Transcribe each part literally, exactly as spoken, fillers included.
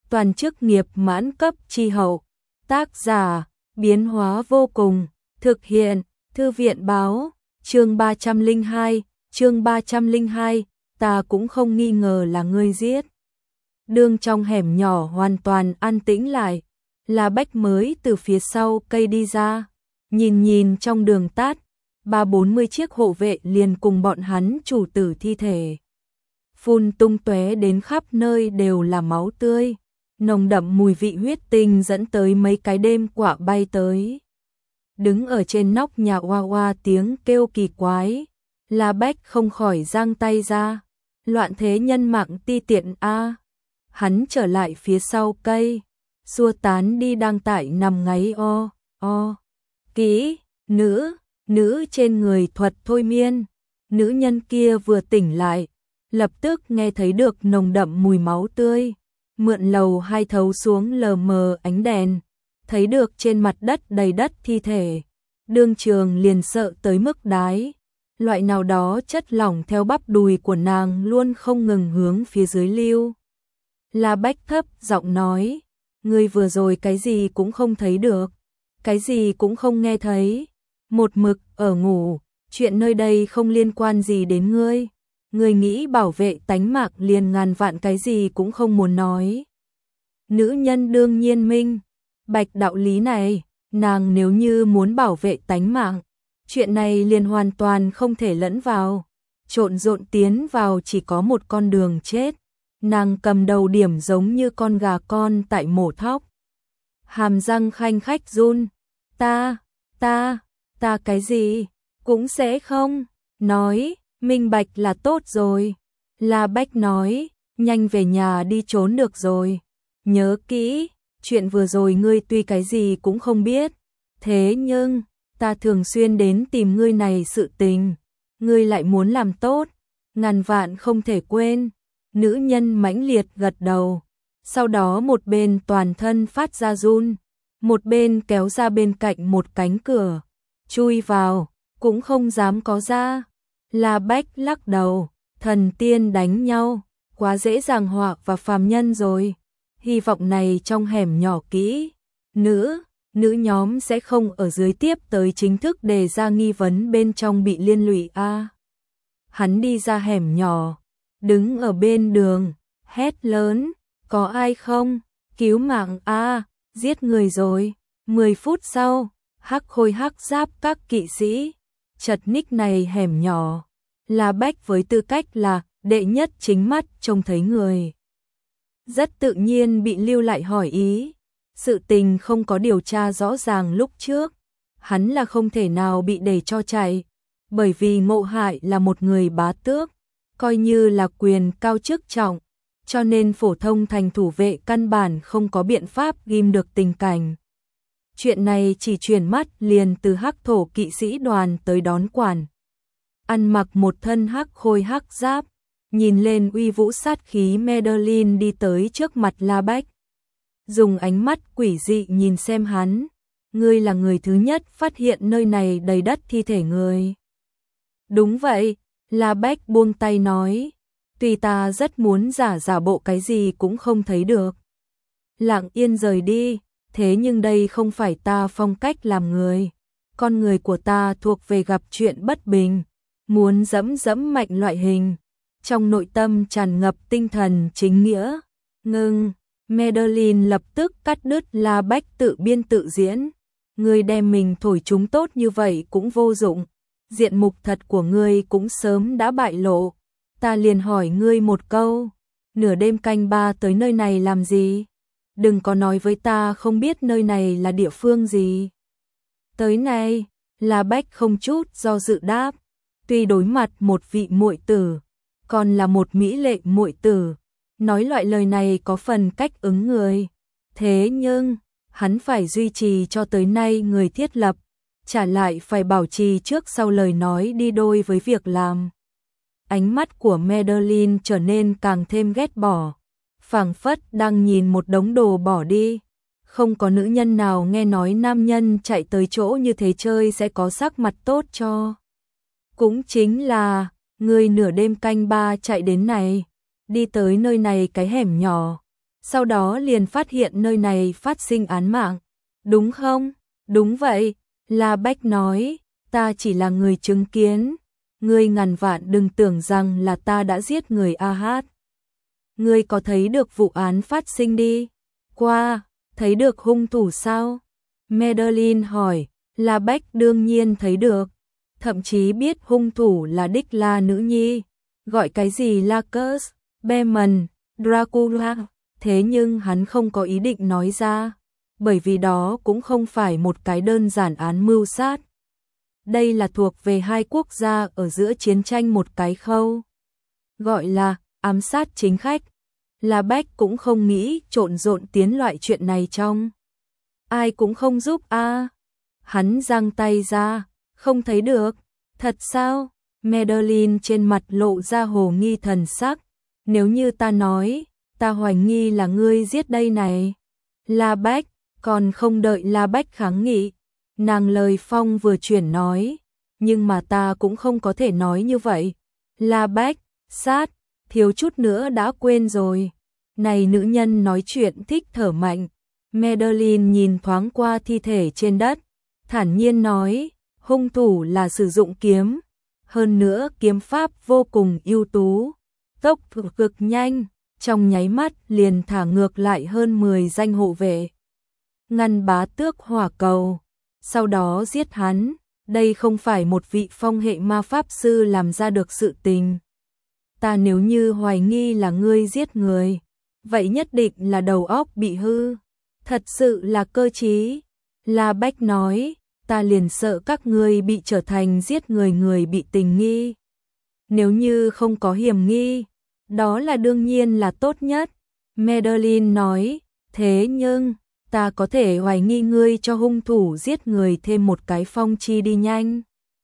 toàn chức nghiệp mãn cấp chi hậu. Tác giả, biến hóa vô cùng, thực hiện, thư viện báo, chương ba trăm lẻ hai, chương ba trăm lẻ hai, ta cũng không nghi ngờ là ngươi giết. Đường trong hẻm nhỏ hoàn toàn an tĩnh lại, La Bách mới từ phía sau cây đi ra, nhìn nhìn trong đường tát, ba bốn mươi chiếc hộ vệ liền cùng bọn hắn chủ tử thi thể. Phun tung tóe đến khắp nơi đều là máu tươi, nồng đậm mùi vị huyết tinh dẫn tới mấy cái đêm quả bay tới. Đứng ở trên nóc nhà oa oa tiếng kêu kỳ quái, La Bách không khỏi giang tay ra, loạn thế nhân mạng ti tiện a. Hắn trở lại phía sau cây, xua tán đi đang tại nằm ngáy o, o. Kỹ, nữ, nữ trên người thuật thôi miên, nữ nhân kia vừa tỉnh lại, lập tức nghe thấy được nồng đậm mùi máu tươi, mượn lầu hai thấu xuống lờ mờ ánh đèn, thấy được trên mặt đất đầy đất thi thể, đương trường liền sợ tới mức đái, loại nào đó chất lỏng theo bắp đùi của nàng luôn không ngừng hướng phía dưới lưu. La Bách thấp giọng nói, ngươi vừa rồi cái gì cũng không thấy được, cái gì cũng không nghe thấy, một mực ở ngủ, chuyện nơi đây không liên quan gì đến ngươi, ngươi nghĩ bảo vệ tánh mạng liền ngàn vạn cái gì cũng không muốn nói. Nữ nhân đương nhiên minh bạch đạo lý này, nàng nếu như muốn bảo vệ tánh mạng, chuyện này liền hoàn toàn không thể lẫn vào, trộn rộn tiến vào chỉ có một con đường chết. Nàng cầm đầu điểm giống như con gà con tại mổ thóc, hàm răng khanh khách run, ta, ta, ta cái gì, cũng sẽ không, nói, minh bạch là tốt rồi. La Bách nói, nhanh về nhà đi trốn được rồi, nhớ kỹ, chuyện vừa rồi ngươi tuy cái gì cũng không biết, thế nhưng, ta thường xuyên đến tìm ngươi này sự tình, ngươi lại muốn làm tốt, ngàn vạn không thể quên. Nữ nhân mãnh liệt gật đầu, sau đó một bên toàn thân phát ra run, một bên kéo ra bên cạnh một cánh cửa, chui vào, cũng không dám có ra. La Bách lắc đầu, thần tiên đánh nhau, quá dễ dàng họa và phàm nhân rồi, hy vọng này trong hẻm nhỏ kỹ, nữ, nữ nhóm sẽ không ở dưới tiếp tới chính thức đề ra nghi vấn bên trong bị liên lụy a. À, hắn đi ra hẻm nhỏ, đứng ở bên đường, hét lớn, có ai không, cứu mạng a, à, giết người rồi. Mười phút sau, hắc khôi hắc giáp các kỵ sĩ, chật ních này hẻm nhỏ, La Bách với tư cách là đệ nhất chính mắt trông thấy người. Rất tự nhiên bị lưu lại hỏi ý, sự tình không có điều tra rõ ràng lúc trước, hắn là không thể nào bị để cho chạy, bởi vì Ngộ Hại là một người bá tước, coi như là quyền cao chức trọng, cho nên phổ thông thành thủ vệ căn bản không có biện pháp ghim được tình cảnh. Chuyện này chỉ chuyển mắt liền từ hắc thổ kỵ sĩ đoàn tới đón quản. Ăn mặc một thân hắc khôi hắc giáp, nhìn lên uy vũ sát khí Madeline đi tới trước mặt La Bách. Dùng ánh mắt quỷ dị nhìn xem hắn, ngươi là người thứ nhất phát hiện nơi này đầy đất thi thể người. Đúng vậy. La Bách buông tay nói, tuy ta rất muốn giả giả bộ cái gì cũng không thấy được. Lặng yên rời đi, thế nhưng đây không phải ta phong cách làm người. Con người của ta thuộc về gặp chuyện bất bình, muốn dẫm dẫm mạnh loại hình. Trong nội tâm tràn ngập tinh thần chính nghĩa. Ngưng, Madeline lập tức cắt đứt La Bách tự biên tự diễn. Người đem mình thổi chúng tốt như vậy cũng vô dụng. Diện mục thật của ngươi cũng sớm đã bại lộ, ta liền hỏi ngươi một câu, nửa đêm canh ba tới nơi này làm gì? Đừng có nói với ta không biết nơi này là địa phương gì. Tới này, La Bách không chút do dự đáp, tuy đối mặt một vị muội tử, còn là một mỹ lệ muội tử, nói loại lời này có phần cách ứng người, thế nhưng, hắn phải duy trì cho tới nay người thiết lập, trả lại phải bảo trì trước sau lời nói đi đôi với việc làm. Ánh mắt của Madeline trở nên càng thêm ghét bỏ, phảng phất đang nhìn một đống đồ bỏ đi. Không có nữ nhân nào nghe nói nam nhân chạy tới chỗ như thế chơi sẽ có sắc mặt tốt cho. Cũng chính là, người nửa đêm canh ba chạy đến này, đi tới nơi này cái hẻm nhỏ, sau đó liền phát hiện nơi này phát sinh án mạng. Đúng không? Đúng vậy, La Bách nói, ta chỉ là người chứng kiến. Ngươi ngàn vạn đừng tưởng rằng là ta đã giết người a hát. Ngươi có thấy được vụ án phát sinh đi? Qua, thấy được hung thủ sao? Madeline hỏi, La Bách đương nhiên thấy được. Thậm chí biết hung thủ là đích la nữ nhi. Gọi cái gì Lacus, Beman, Dracula. Thế nhưng hắn không có ý định nói ra. Bởi vì đó cũng không phải một cái đơn giản án mưu sát. Đây là thuộc về hai quốc gia ở giữa chiến tranh một cái khâu. Gọi là ám sát chính khách. La Bách cũng không nghĩ trộn rộn tiến loại chuyện này trong. Ai cũng không giúp a. À. Hắn giang tay ra, không thấy được. Thật sao? Madeline trên mặt lộ ra hồ nghi thần sắc. Nếu như ta nói, ta hoài nghi là ngươi giết đây này. La Bách, còn không đợi La Bách kháng nghị. Nàng lời phong vừa chuyển nói, nhưng mà ta cũng không có thể nói như vậy. La Bách, sát, thiếu chút nữa đã quên rồi. Này nữ nhân nói chuyện thích thở mạnh. Madeline nhìn thoáng qua thi thể trên đất, thản nhiên nói, hung thủ là sử dụng kiếm. Hơn nữa kiếm pháp vô cùng ưu tú, tốc độ cực nhanh, trong nháy mắt liền thả ngược lại hơn mười danh hộ vệ. Ngăn bá tước hỏa cầu, sau đó giết hắn, đây không phải một vị phong hệ ma pháp sư làm ra được sự tình. Ta nếu như hoài nghi là ngươi giết người, vậy nhất định là đầu óc bị hư, thật sự là cơ trí. La Bách nói, ta liền sợ các ngươi bị trở thành giết người người bị tình nghi. Nếu như không có hiểm nghi, đó là đương nhiên là tốt nhất. Madeline nói, thế nhưng, ta có thể hoài nghi ngươi cho hung thủ giết người thêm một cái phong chi đi nhanh.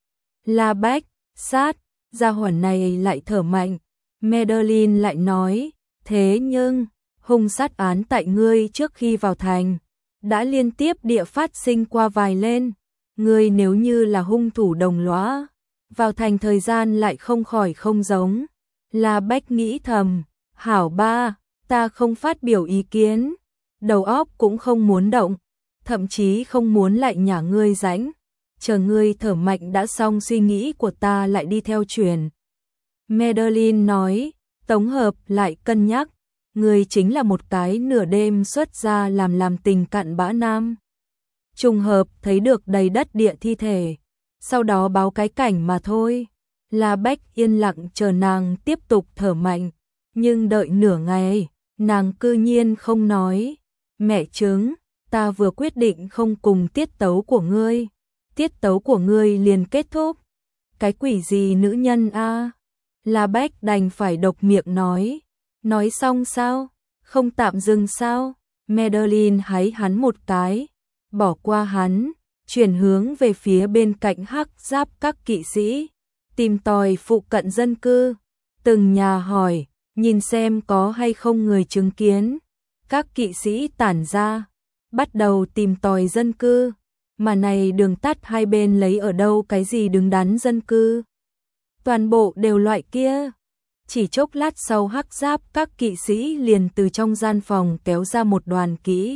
La Bách, sát, gia hỏa này lại thở mạnh. Madeline lại nói, thế nhưng, hung sát án tại ngươi trước khi vào thành, đã liên tiếp địa phát sinh qua vài lên. Ngươi nếu như là hung thủ đồng lõa, vào thành thời gian lại không khỏi không giống. La Bách nghĩ thầm, hảo ba, ta không phát biểu ý kiến, đầu óc cũng không muốn động, thậm chí không muốn lại nhả ngươi rãnh, chờ ngươi thở mạnh đã xong suy nghĩ của ta lại đi theo truyền. Madeline nói, tổng hợp lại cân nhắc, ngươi chính là một cái nửa đêm xuất ra làm làm tình cặn bã nam. Trùng hợp thấy được đầy đất địa thi thể, sau đó báo cái cảnh mà thôi. La Bách yên lặng chờ nàng tiếp tục thở mạnh, nhưng đợi nửa ngày, nàng cư nhiên không nói. Mẹ chứng, ta vừa quyết định không cùng tiết tấu của ngươi, tiết tấu của ngươi liền kết thúc. Cái quỷ gì nữ nhân a? À? La Bách đành phải độc miệng nói. Nói xong sao? Không tạm dừng sao? Madeline háy hắn một cái, bỏ qua hắn, chuyển hướng về phía bên cạnh hắc giáp các kỵ sĩ, tìm tòi phụ cận dân cư, từng nhà hỏi, nhìn xem có hay không người chứng kiến. Các kỵ sĩ tản ra, bắt đầu tìm tòi dân cư, mà này đường tắt hai bên lấy ở đâu cái gì đứng đắn dân cư. Toàn bộ đều loại kia. Chỉ chốc lát sau hắc giáp các kỵ sĩ liền từ trong gian phòng kéo ra một đoàn kỹ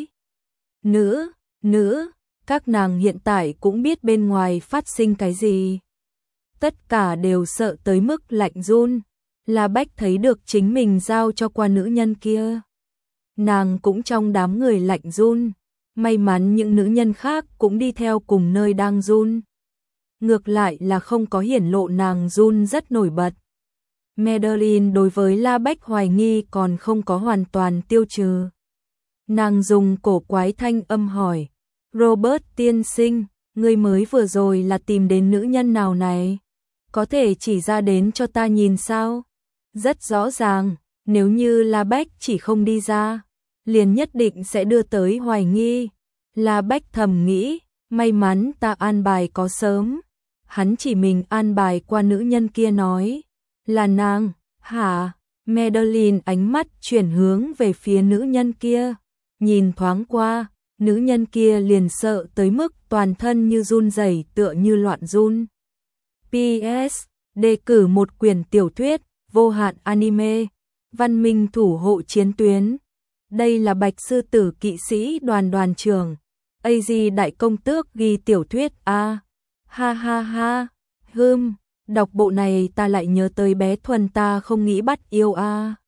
nữ, nữ, các nàng hiện tại cũng biết bên ngoài phát sinh cái gì. Tất cả đều sợ tới mức lạnh run. La Bách thấy được chính mình giao cho qua nữ nhân kia. Nàng cũng trong đám người lạnh run. May mắn những nữ nhân khác cũng đi theo cùng nơi đang run. Ngược lại là không có hiển lộ nàng run rất nổi bật. Madeline đối với La Bách hoài nghi còn không có hoàn toàn tiêu trừ. Nàng dùng cổ quái thanh âm hỏi, Robert tiên sinh, người mới vừa rồi là tìm đến nữ nhân nào này? Có thể chỉ ra đến cho ta nhìn sao? Rất rõ ràng, nếu như La Bách chỉ không đi ra, liền nhất định sẽ đưa tới hoài nghi. La Bách thầm nghĩ, may mắn ta an bài có sớm. Hắn chỉ mình an bài qua nữ nhân kia nói, là nàng, hả? Madeline ánh mắt chuyển hướng về phía nữ nhân kia, nhìn thoáng qua, nữ nhân kia liền sợ tới mức toàn thân như run rẩy tựa như loạn run. pê ét. Đề cử một quyển tiểu thuyết, vô hạn anime, văn minh thủ hộ chiến tuyến. Đây là Bạch sư tử kỵ sĩ đoàn đoàn trưởng. a giê đại công tước ghi tiểu thuyết a. À. Ha ha ha. Hưm, đọc bộ này ta lại nhớ tới bé Thuần ta không nghĩ bắt yêu a. À.